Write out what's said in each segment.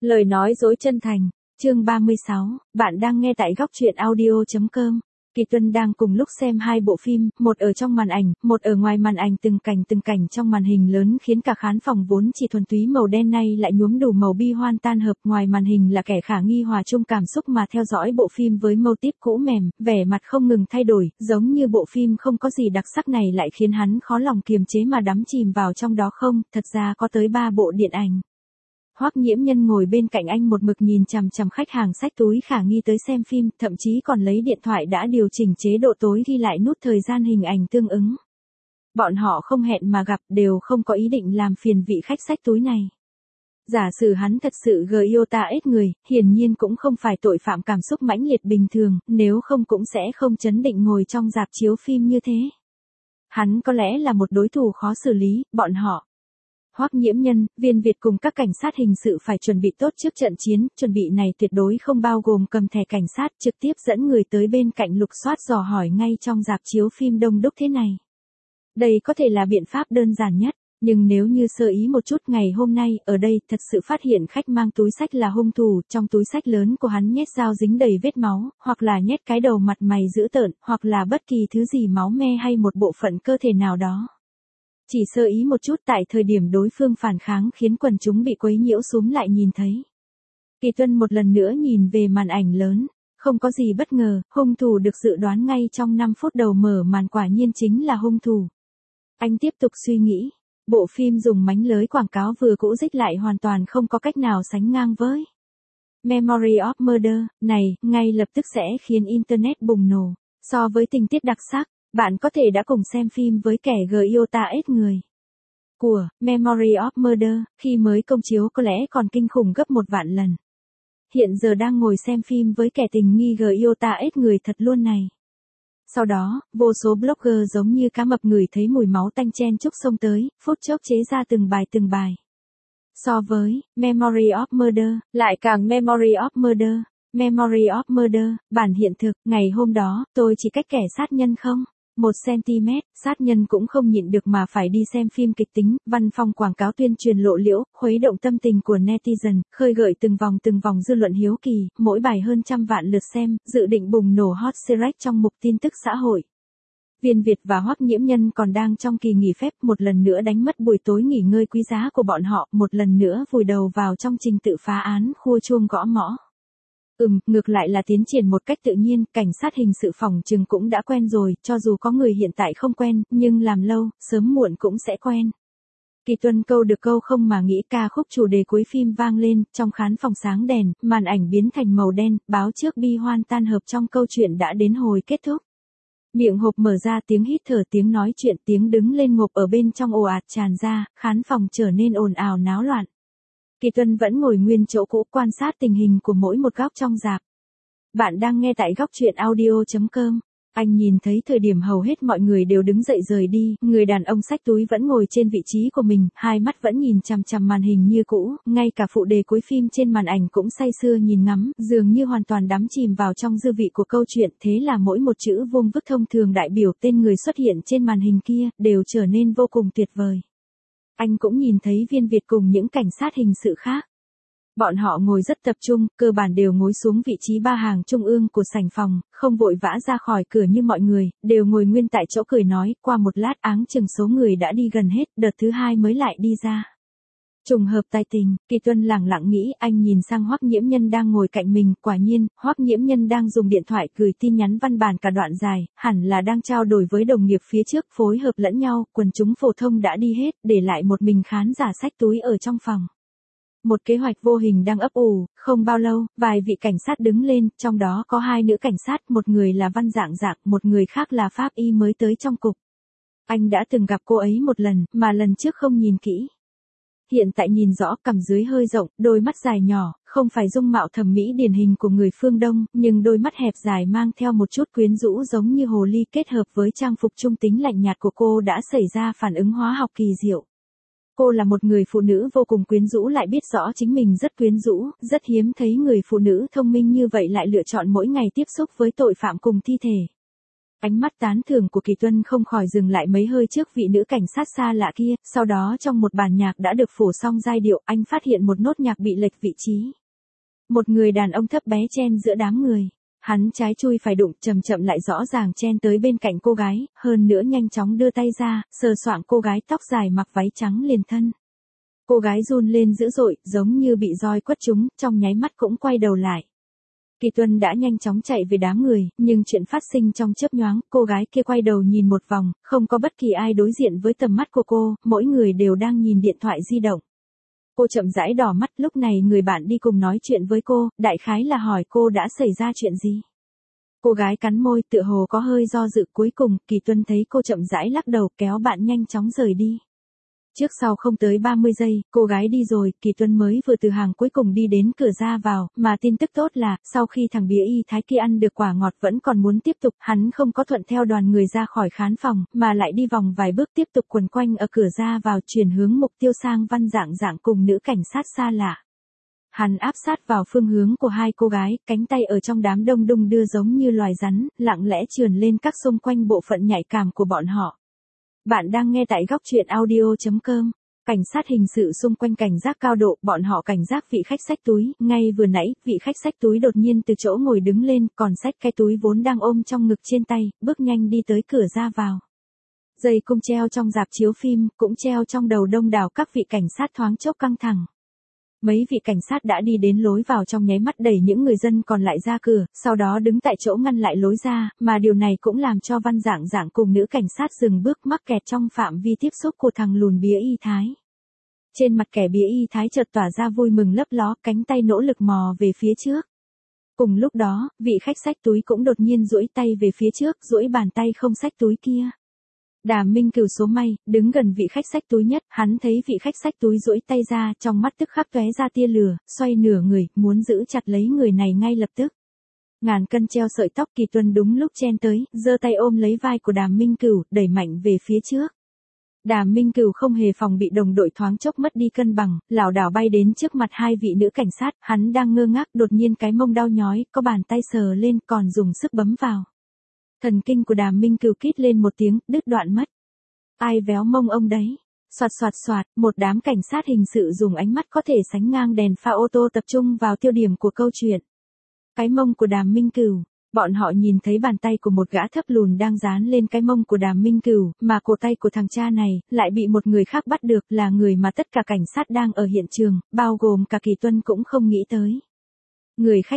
Lời nói dối chân thành, chương 36, bạn đang nghe tại góc truyện audio.com. Kỳ Tuân đang cùng lúc xem hai bộ phim, một ở trong màn ảnh, một ở ngoài màn ảnh, từng cảnh trong màn hình lớn khiến cả khán phòng vốn chỉ thuần túy màu đen nay lại nhuốm đủ màu bi hoan tan hợp. Ngoài màn hình là kẻ khả nghi hòa chung cảm xúc mà theo dõi bộ phim với mâu típ cũ mềm, vẻ mặt không ngừng thay đổi, giống như bộ phim không có gì đặc sắc này lại khiến hắn khó lòng kiềm chế mà đắm chìm vào trong đó. Không, thật ra có tới 3 bộ điện ảnh. Hoắc Nhiễm Nhân ngồi bên cạnh anh một mực nhìn chằm chằm khách hàng xách túi khả nghi tới xem phim, thậm chí còn lấy điện thoại đã điều chỉnh chế độ tối ghi lại nút thời gian hình ảnh tương ứng. Bọn họ không hẹn mà gặp, đều không có ý định làm phiền vị khách xách túi này. Giả sử hắn thật sự Iota ết người, hiển nhiên cũng không phải tội phạm cảm xúc mãnh liệt bình thường, nếu không cũng sẽ không chấn định ngồi trong rạp chiếu phim như thế. Hắn có lẽ là một đối thủ khó xử lý, bọn họ. Hoắc Nhiễm Nhân, Viên Việt cùng các cảnh sát hình sự phải chuẩn bị tốt trước trận chiến, chuẩn bị này tuyệt đối không bao gồm cầm thẻ cảnh sát trực tiếp dẫn người tới bên cạnh lục soát dò hỏi ngay trong rạp chiếu phim đông đúc thế này. Đây có thể là biện pháp đơn giản nhất, nhưng nếu như sơ ý một chút ngày hôm nay ở đây thật sự phát hiện khách mang túi xách là hung thủ, trong túi xách lớn của hắn nhét dao dính đầy vết máu, hoặc là nhét cái đầu mặt mày dữ tợn, hoặc là bất kỳ thứ gì máu me hay một bộ phận cơ thể nào đó. Chỉ sơ ý một chút tại thời điểm đối phương phản kháng khiến quần chúng bị quấy nhiễu xúm lại nhìn thấy. Kỳ Tuân một lần nữa nhìn về màn ảnh lớn, không có gì bất ngờ, hung thủ được dự đoán ngay trong 5 phút đầu mở màn quả nhiên chính là hung thủ. Anh tiếp tục suy nghĩ, bộ phim dùng mánh lới quảng cáo vừa cũ dích lại hoàn toàn không có cách nào sánh ngang với Memory of Murder này, ngay lập tức sẽ khiến Internet bùng nổ. So với tình tiết đặc sắc, bạn có thể đã cùng xem phim với kẻ Iota ết người của Memory of Murder, khi mới công chiếu có lẽ còn kinh khủng gấp 1 vạn lần. Hiện giờ đang ngồi xem phim với kẻ tình nghi Iota ết người thật luôn này. Sau đó, vô số blogger giống như cá mập ngửi thấy mùi máu tanh chen chúc xông tới, phút chốc chế ra từng bài. So với Memory of Murder, lại càng Memory of Murder, Memory of Murder, bản hiện thực, ngày hôm đó, tôi chỉ cách kẻ sát nhân không 1 cm, sát nhân cũng không nhịn được mà phải đi xem phim kịch tính, văn phòng quảng cáo tuyên truyền lộ liễu, khuấy động tâm tình của netizen, khơi gợi từng vòng dư luận hiếu kỳ, mỗi bài hơn 100 vạn lượt xem, dự định bùng nổ hot search trong mục tin tức xã hội. Viên Việt và Hoắc Nhiễm Nhân còn đang trong kỳ nghỉ phép, một lần nữa đánh mất buổi tối nghỉ ngơi quý giá của bọn họ, một lần nữa vùi đầu vào trong trình tự phá án khua chuông gõ mõ. Ngược lại là tiến triển một cách tự nhiên, cảnh sát hình sự phòng trừng cũng đã quen rồi, cho dù có người hiện tại không quen, nhưng làm lâu, sớm muộn cũng sẽ quen. Kỳ Tuân câu được câu không mà nghĩ, ca khúc chủ đề cuối phim vang lên, trong khán phòng sáng đèn, màn ảnh biến thành màu đen, báo trước bi hoan tan hợp trong câu chuyện đã đến hồi kết thúc. Miệng hộp mở ra, tiếng hít thở, tiếng nói chuyện, tiếng đứng lên ngộp ở bên trong ồ ạt tràn ra, khán phòng trở nên ồn ào náo loạn. Kỳ Tuân vẫn ngồi nguyên chỗ cũ quan sát tình hình của mỗi một góc trong rạp. Bạn đang nghe tại góc truyện audio.com. Anh nhìn thấy thời điểm hầu hết mọi người đều đứng dậy rời đi, người đàn ông xách túi vẫn ngồi trên vị trí của mình, hai mắt vẫn nhìn chằm chằm màn hình như cũ, ngay cả phụ đề cuối phim trên màn ảnh cũng say sưa nhìn ngắm, dường như hoàn toàn đắm chìm vào trong dư vị của câu chuyện, thế là mỗi một chữ vuông vức thông thường đại biểu tên người xuất hiện trên màn hình kia, đều trở nên vô cùng tuyệt vời. Anh cũng nhìn thấy Viên Việt cùng những cảnh sát hình sự khác. Bọn họ ngồi rất tập trung, cơ bản đều ngồi xuống vị trí 3 hàng trung ương của sảnh phòng, không vội vã ra khỏi cửa như mọi người, đều ngồi nguyên tại chỗ cười nói, qua một lát áng chừng số người đã đi gần hết, đợt thứ 2 mới lại đi ra. Trùng hợp tài tình, Kỳ Tuân lẳng lặng nghĩ, anh nhìn sang Hoắc Nhiễm Nhân đang ngồi cạnh mình, quả nhiên, Hoắc Nhiễm Nhân đang dùng điện thoại gửi tin nhắn văn bản cả đoạn dài, hẳn là đang trao đổi với đồng nghiệp phía trước, phối hợp lẫn nhau, quần chúng phổ thông đã đi hết, để lại một mình khán giả xách túi ở trong phòng. Một kế hoạch vô hình đang ấp ủ, không bao lâu, vài vị cảnh sát đứng lên, trong đó có 2 nữ cảnh sát, một người là Văn Dạng, một người khác là pháp y mới tới trong cục. Anh đã từng gặp cô ấy một lần, mà lần trước không nhìn kỹ. Hiện tại nhìn rõ, cằm dưới hơi rộng, đôi mắt dài nhỏ, không phải dung mạo thẩm mỹ điển hình của người phương Đông, nhưng đôi mắt hẹp dài mang theo một chút quyến rũ giống như hồ ly kết hợp với trang phục trung tính lạnh nhạt của cô đã xảy ra phản ứng hóa học kỳ diệu. Cô là một người phụ nữ vô cùng quyến rũ lại biết rõ chính mình rất quyến rũ, rất hiếm thấy người phụ nữ thông minh như vậy lại lựa chọn mỗi ngày tiếp xúc với tội phạm cùng thi thể. Ánh mắt tán thưởng của Kỳ Tuân không khỏi dừng lại mấy hơi trước vị nữ cảnh sát xa lạ kia, sau đó trong một bản nhạc đã được phổ xong giai điệu, anh phát hiện một nốt nhạc bị lệch vị trí. Một người đàn ông thấp bé chen giữa đám người. Hắn trái chui phải đụng, chậm chậm lại rõ ràng chen tới bên cạnh cô gái, hơn nữa nhanh chóng đưa tay ra, sờ soạng cô gái tóc dài mặc váy trắng liền thân. Cô gái run lên dữ dội, giống như bị roi quất trúng, trong nháy mắt cũng quay đầu lại. Kỳ Tuân đã nhanh chóng chạy về đám người, nhưng chuyện phát sinh trong chớp nhoáng, cô gái kia quay đầu nhìn một vòng, không có bất kỳ ai đối diện với tầm mắt của cô, mỗi người đều đang nhìn điện thoại di động. Cô chậm rãi đỏ mắt, lúc này người bạn đi cùng nói chuyện với cô, đại khái là hỏi cô đã xảy ra chuyện gì. Cô gái cắn môi, tựa hồ có hơi do dự, cuối cùng, Kỳ Tuân thấy cô chậm rãi lắc đầu, kéo bạn nhanh chóng rời đi. Trước sau không tới 30 giây, cô gái đi rồi, Kỳ Tuân mới vừa từ hàng cuối cùng đi đến cửa ra vào, mà tin tức tốt là, sau khi thằng bía y thái kia ăn được quả ngọt vẫn còn muốn tiếp tục, hắn không có thuận theo đoàn người ra khỏi khán phòng, mà lại đi vòng vài bước tiếp tục quần quanh ở cửa ra vào, chuyển hướng mục tiêu sang Văn Dạng Dạng cùng nữ cảnh sát xa lạ. Hắn áp sát vào phương hướng của hai cô gái, cánh tay ở trong đám đông đung đưa giống như loài rắn, lặng lẽ trườn lên các xung quanh bộ phận nhạy cảm của bọn họ. Bạn đang nghe tại góc truyện audio.com. Cảnh sát hình sự xung quanh cảnh giác cao độ, bọn họ cảnh giác vị khách xách túi, ngay vừa nãy, vị khách xách túi đột nhiên từ chỗ ngồi đứng lên, còn xách cái túi vốn đang ôm trong ngực trên tay, bước nhanh đi tới cửa ra vào. Dây cung treo trong rạp chiếu phim, cũng treo trong đầu đông đảo các vị cảnh sát thoáng chốc căng thẳng. Mấy vị cảnh sát đã đi đến lối vào trong nháy mắt đẩy những người dân còn lại ra cửa, sau đó đứng tại chỗ ngăn lại lối ra, mà điều này cũng làm cho Văn Dạng Dạng cùng nữ cảnh sát dừng bước mắc kẹt trong phạm vi tiếp xúc của thằng lùn bía y thái. Trên mặt kẻ bía y thái chợt tỏa ra vui mừng lấp ló, cánh tay nỗ lực mò về phía trước. Cùng lúc đó, vị khách xách túi cũng đột nhiên duỗi tay về phía trước, duỗi bàn tay không xách túi kia. Đàm Minh Cửu số may, đứng gần vị khách xách túi nhất, hắn thấy vị khách xách túi duỗi tay ra, trong mắt tức khắc tóe ra tia lửa, xoay nửa người, muốn giữ chặt lấy người này ngay lập tức. Ngàn cân treo sợi tóc, Kỳ Tuân đúng lúc chen tới, giơ tay ôm lấy vai của Đàm Minh Cửu, đẩy mạnh về phía trước. Đàm Minh Cửu không hề phòng bị đồng đội thoáng chốc mất đi cân bằng, lảo đảo bay đến trước mặt hai vị nữ cảnh sát, hắn đang ngơ ngác, đột nhiên cái mông đau nhói, có bàn tay sờ lên, còn dùng sức bấm vào. Thần kinh của Đàm Minh Cửu kít lên một tiếng, đứt đoạn mất. Ai véo mông ông đấy? Soạt soạt soạt, một đám cảnh sát hình sự dùng ánh mắt có thể sánh ngang đèn pha ô tô tập trung vào tiêu điểm của câu chuyện. Cái mông của Đàm Minh Cửu. Bọn họ nhìn thấy bàn tay của một gã thấp lùn đang dán lên cái mông của Đàm Minh Cửu, mà cổ tay của thằng cha này lại bị một người khác bắt được, là người mà tất cả cảnh sát đang ở hiện trường, bao gồm cả Kỳ Tuân cũng không nghĩ tới. Người khách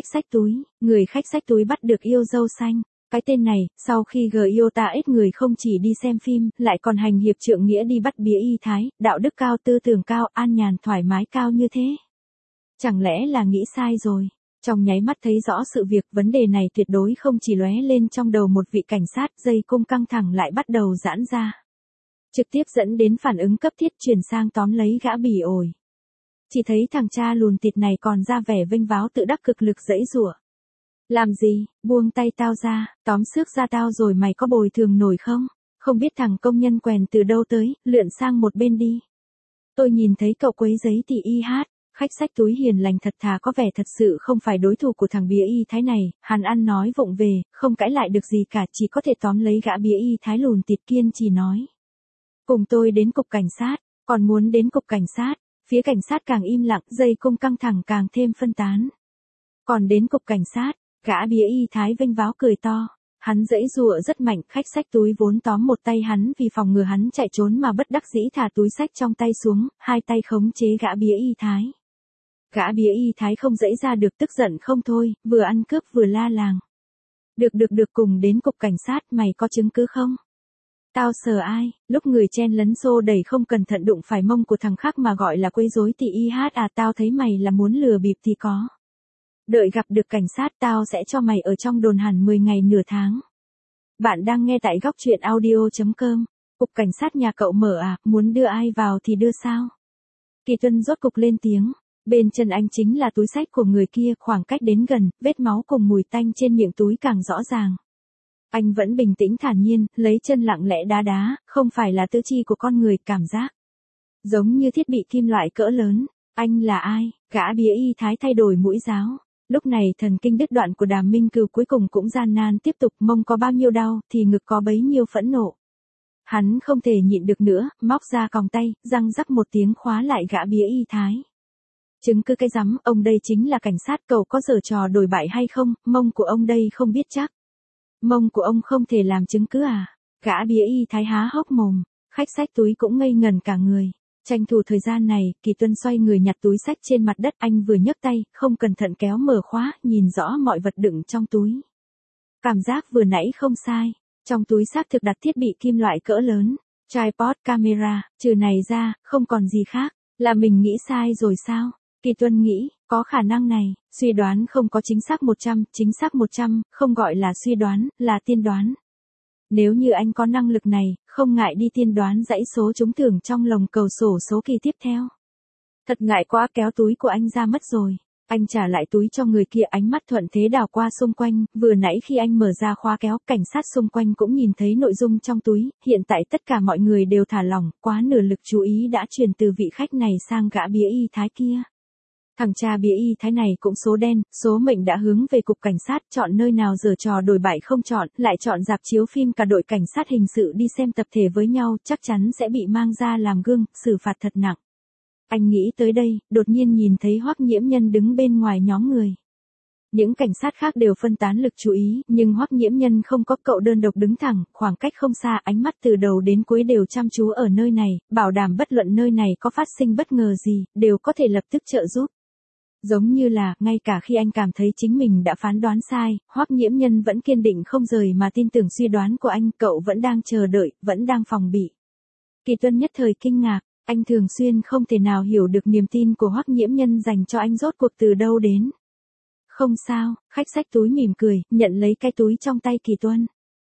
xách túi bắt được yêu dâu xanh. Cái tên này, sau khi GIOTA-X người không chỉ đi xem phim, lại còn hành hiệp trượng nghĩa đi bắt bía y thái, đạo đức cao, tư tưởng cao, an nhàn thoải mái cao như thế. Chẳng lẽ là nghĩ sai rồi? Trong nháy mắt thấy rõ sự việc, vấn đề này tuyệt đối không chỉ lóe lên trong đầu một vị cảnh sát, dây cung căng thẳng lại bắt đầu giãn ra. Trực tiếp dẫn đến phản ứng cấp thiết, chuyển sang tóm lấy gã bỉ ổi. Chỉ thấy thằng cha lùn thịt này còn ra vẻ vênh váo tự đắc cực lực giãy giụa. Làm gì, buông tay tao ra, tóm xước ra tao rồi mày có bồi thường nổi không? Không biết thằng công nhân quèn từ đâu tới, lượn sang một bên đi. Tôi nhìn thấy cậu quấy giấy thì y hát. Khách xách túi hiền lành thật thà có vẻ thật sự không phải đối thủ của thằng bía y thái này, hắn ăn nói vụng về, không cãi lại được gì cả, chỉ có thể tóm lấy gã bía y thái lùn thịt kiên trì nói. Cùng tôi đến cục cảnh sát, còn muốn đến cục cảnh sát, phía cảnh sát càng im lặng, dây cung căng thẳng càng thêm phân tán. Còn đến cục cảnh sát, gã bía y thái vênh váo cười to. Hắn giãy giụa rất mạnh, khách xách túi vốn tóm một tay hắn vì phòng ngừa hắn chạy trốn mà bất đắc dĩ thả túi xách trong tay xuống, hai tay khống chế gã bía y thái. Gã bía y thái không giãy ra được, tức giận không thôi, vừa ăn cướp vừa la làng. Được cùng đến cục cảnh sát, mày có chứng cứ không? Tao sờ ai? Lúc người chen lấn xô đẩy không cẩn thận đụng phải mông của thằng khác mà gọi là quấy rối thì y hát à, tao thấy mày là muốn lừa bịp thì có. Đợi gặp được cảnh sát tao sẽ cho mày ở trong đồn hẳn 10 ngày nửa tháng. Bạn đang nghe tại góc truyện audio.com. Cục cảnh sát nhà cậu mở à, muốn đưa ai vào thì đưa sao? Kỳ Tuân rốt cục lên tiếng. Bên chân anh chính là túi xách của người kia, khoảng cách đến gần, vết máu cùng mùi tanh trên miệng túi càng rõ ràng. Anh vẫn bình tĩnh thản nhiên, lấy chân lặng lẽ đá, không phải là tứ chi của con người, cảm giác giống như thiết bị kim loại cỡ lớn. Anh là ai? Gã bía y thái thay đổi mũi giáo. Lúc này thần kinh đứt đoạn của Đàm Minh Cửu cuối cùng cũng gian nan tiếp tục, mông có bao nhiêu đau thì ngực có bấy nhiêu phẫn nộ. Hắn không thể nhịn được nữa, móc ra còng tay, răng rắc một tiếng khóa lại gã bía y thái. Chứng cứ cái rắm, ông đây chính là cảnh sát, cậu có giở trò đổi bại hay không, mông của ông đây không biết chắc. Mông của ông không thể làm chứng cứ à? Gã bía y thái há hốc mồm, khách xách túi cũng ngây ngần cả người. Tranh thủ thời gian này, Kỳ Tuân xoay người nhặt túi xách trên mặt đất, anh vừa nhấc tay, không cẩn thận kéo mở khóa, nhìn rõ mọi vật đựng trong túi. Cảm giác vừa nãy không sai, trong túi xác thực đặt thiết bị kim loại cỡ lớn, tripod, camera, trừ này ra, không còn gì khác. Là mình nghĩ sai rồi sao? Kỳ Tuân nghĩ, có khả năng này, suy đoán không có chính xác 100, chính xác 100, không gọi là suy đoán, là tiên đoán. Nếu như anh có năng lực này, không ngại đi tiên đoán dãy số trúng thưởng trong lồng cầu xổ số kỳ tiếp theo. Thật ngại quá, kéo túi của anh ra mất rồi. Anh trả lại túi cho người kia, ánh mắt thuận thế đảo qua xung quanh, vừa nãy khi anh mở ra khóa kéo, cảnh sát xung quanh cũng nhìn thấy nội dung trong túi, hiện tại tất cả mọi người đều thả lỏng, quá nửa lực chú ý đã chuyển từ vị khách này sang gã bía y thái kia. Thằng cha bía y thái này cũng số đen, số mệnh đã hướng về cục cảnh sát, chọn nơi nào giở trò đổi bại không chọn, lại chọn rạp chiếu phim cả đội cảnh sát hình sự đi xem tập thể với nhau, chắc chắn sẽ bị mang ra làm gương, xử phạt thật nặng. Anh nghĩ tới đây, đột nhiên nhìn thấy Hoắc Nhiễm Nhân đứng bên ngoài nhóm người. Những cảnh sát khác đều phân tán lực chú ý, nhưng Hoắc Nhiễm Nhân không có, cậu đơn độc đứng thẳng, khoảng cách không xa, ánh mắt từ đầu đến cuối đều chăm chú ở nơi này, bảo đảm bất luận nơi này có phát sinh bất ngờ gì, đều có thể lập tức trợ giúp. Giống như là, ngay cả khi anh cảm thấy chính mình đã phán đoán sai, Hoắc Nhiễm Nhân vẫn kiên định không rời mà tin tưởng suy đoán của anh, cậu vẫn đang chờ đợi, vẫn đang phòng bị. Kỳ Tuân nhất thời kinh ngạc, anh thường xuyên không thể nào hiểu được niềm tin của Hoắc Nhiễm Nhân dành cho anh rốt cuộc từ đâu đến. Không sao, khách xách túi mỉm cười, nhận lấy cái túi trong tay Kỳ Tuân.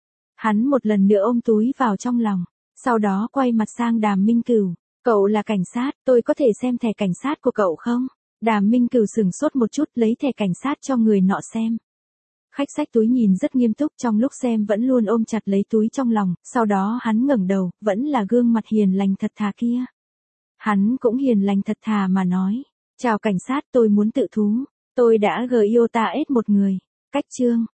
Hắn một lần nữa ôm túi vào trong lòng, sau đó quay mặt sang Đàm Minh Cửu, cậu là cảnh sát, tôi có thể xem thẻ cảnh sát của cậu không? Đàm Minh Cửu sửng sốt một chút, lấy thẻ cảnh sát cho người nọ xem. Khách xách túi nhìn rất nghiêm túc, trong lúc xem vẫn luôn ôm chặt lấy túi trong lòng, sau đó hắn ngẩng đầu, vẫn là gương mặt hiền lành thật thà kia. Hắn cũng hiền lành thật thà mà nói, chào cảnh sát, tôi muốn tự thú, tôi đã GIOTA S một người. Cách chương